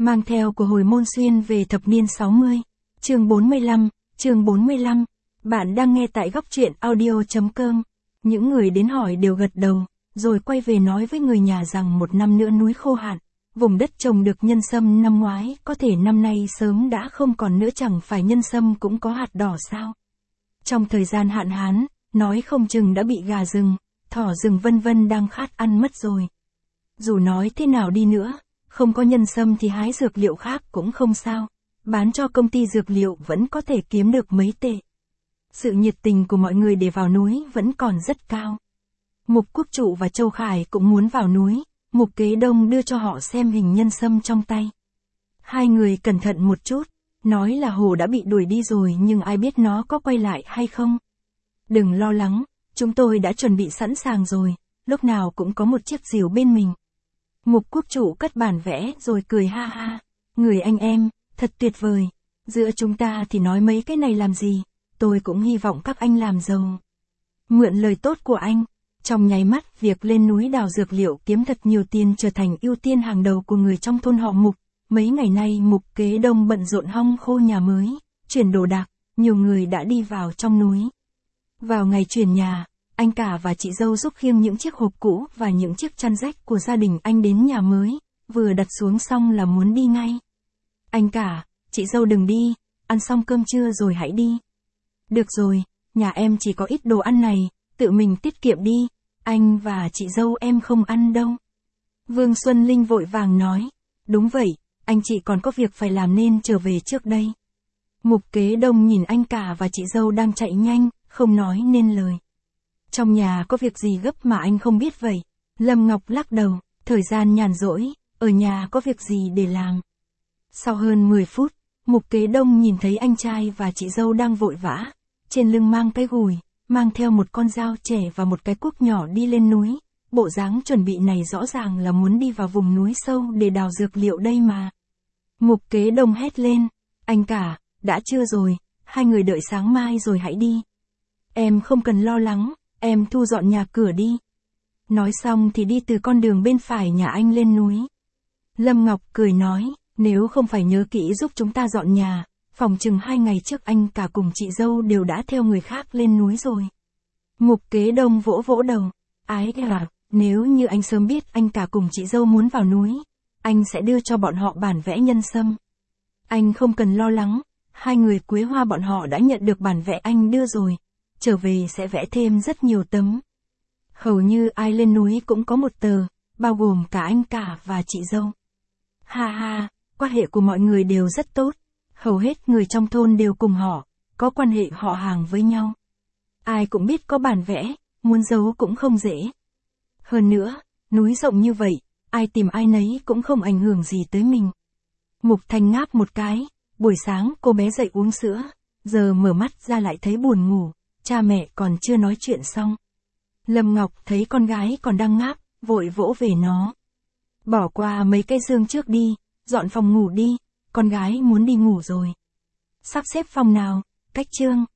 Mang theo của hồi môn xuyên về thập niên 60. Chương 45. Bạn đang nghe tại góc truyện audio.com. Những người đến hỏi đều gật đầu, rồi quay về nói với người nhà rằng một năm nữa núi khô hạn. Vùng đất trồng được nhân sâm năm ngoái, có thể năm nay sớm đã không còn nữa, chẳng phải nhân sâm cũng có hạt đỏ sao? Trong thời gian hạn hán, nói không chừng đã bị gà rừng, thỏ rừng vân vân đang khát ăn mất rồi. Dù nói thế nào đi nữa, không có nhân sâm thì hái dược liệu khác cũng không sao, bán cho công ty dược liệu vẫn có thể kiếm được mấy tệ. Sự nhiệt tình của mọi người để vào núi vẫn còn rất cao. Mục Quốc Trụ và Châu Khải cũng muốn vào núi, Mục Kế Đông đưa cho họ xem hình nhân sâm trong tay. Hai người cẩn thận một chút, nói là hồ đã bị đuổi đi rồi nhưng ai biết nó có quay lại hay không. Đừng lo lắng, chúng tôi đã chuẩn bị sẵn sàng rồi, lúc nào cũng có một chiếc rìu bên mình. Mục Quốc Trụ cất bản vẽ rồi cười ha ha. Người anh em, thật tuyệt vời. Giữa chúng ta thì nói mấy cái này làm gì, tôi cũng hy vọng các anh làm giàu. Mượn lời tốt của anh, trong nháy mắt việc lên núi đào dược liệu kiếm thật nhiều tiền trở thành ưu tiên hàng đầu của người trong thôn họ Mục. Mấy ngày nay Mục Kế Đông bận rộn hong khô nhà mới, chuyển đồ đạc, nhiều người đã đi vào trong núi. Vào ngày chuyển nhà, anh cả và chị dâu giúp khiêng những chiếc hộp cũ và những chiếc chăn rách của gia đình anh đến nhà mới, vừa đặt xuống xong là muốn đi ngay. Anh cả, chị dâu đừng đi, ăn xong cơm trưa rồi hãy đi. Được rồi, nhà em chỉ có ít đồ ăn này, tự mình tiết kiệm đi, anh và chị dâu em không ăn đâu. Vương Xuân Linh vội vàng nói, đúng vậy, anh chị còn có việc phải làm nên trở về trước đây. Mục Kế Đông nhìn anh cả và chị dâu đang chạy nhanh, không nói nên lời. Trong nhà có việc gì gấp mà anh không biết vậy? Lâm Ngọc lắc đầu, thời gian nhàn rỗi, ở nhà có việc gì để làm. Sau hơn 10 phút, Mục Kế Đông nhìn thấy anh trai và chị dâu đang vội vã, trên lưng mang cái gùi, mang theo một con dao trẻ và một cái cuốc nhỏ đi lên núi. Bộ dáng chuẩn bị này rõ ràng là muốn đi vào vùng núi sâu để đào dược liệu đây mà. Mục Kế Đông hét lên, anh cả, đã trưa rồi, hai người đợi sáng mai rồi hãy đi. Em không cần lo lắng, em thu dọn nhà cửa đi. Nói xong thì đi từ con đường bên phải nhà anh lên núi. Lâm Ngọc cười nói, nếu không phải nhớ kỹ giúp chúng ta dọn nhà, phòng chừng 2 ngày trước anh cả cùng chị dâu đều đã theo người khác lên núi rồi. Mục Kế Đông vỗ vỗ đầu, ái à, nếu như anh sớm biết anh cả cùng chị dâu muốn vào núi, anh sẽ đưa cho bọn họ bản vẽ nhân sâm. Anh không cần lo lắng, hai người Quế Hoa bọn họ đã nhận được bản vẽ anh đưa rồi, trở về sẽ vẽ thêm rất nhiều tấm. Hầu như ai lên núi cũng có một tờ, bao gồm cả anh cả và chị dâu. Ha ha, quan hệ của mọi người đều rất tốt, hầu hết người trong thôn đều cùng họ, có quan hệ họ hàng với nhau. Ai cũng biết có bản vẽ, muốn giấu cũng không dễ. Hơn nữa, núi rộng như vậy, ai tìm ai nấy cũng không ảnh hưởng gì tới mình. Mục Thanh ngáp một cái, buổi sáng cô bé dậy uống sữa, giờ mở mắt ra lại thấy buồn ngủ, cha mẹ còn chưa nói chuyện xong. Lâm Ngọc thấy con gái còn đang ngáp, vội vỗ về nó. Bỏ qua mấy cái giường trước đi, dọn phòng ngủ đi, con gái muốn đi ngủ rồi. Sắp xếp phòng nào, cách chương.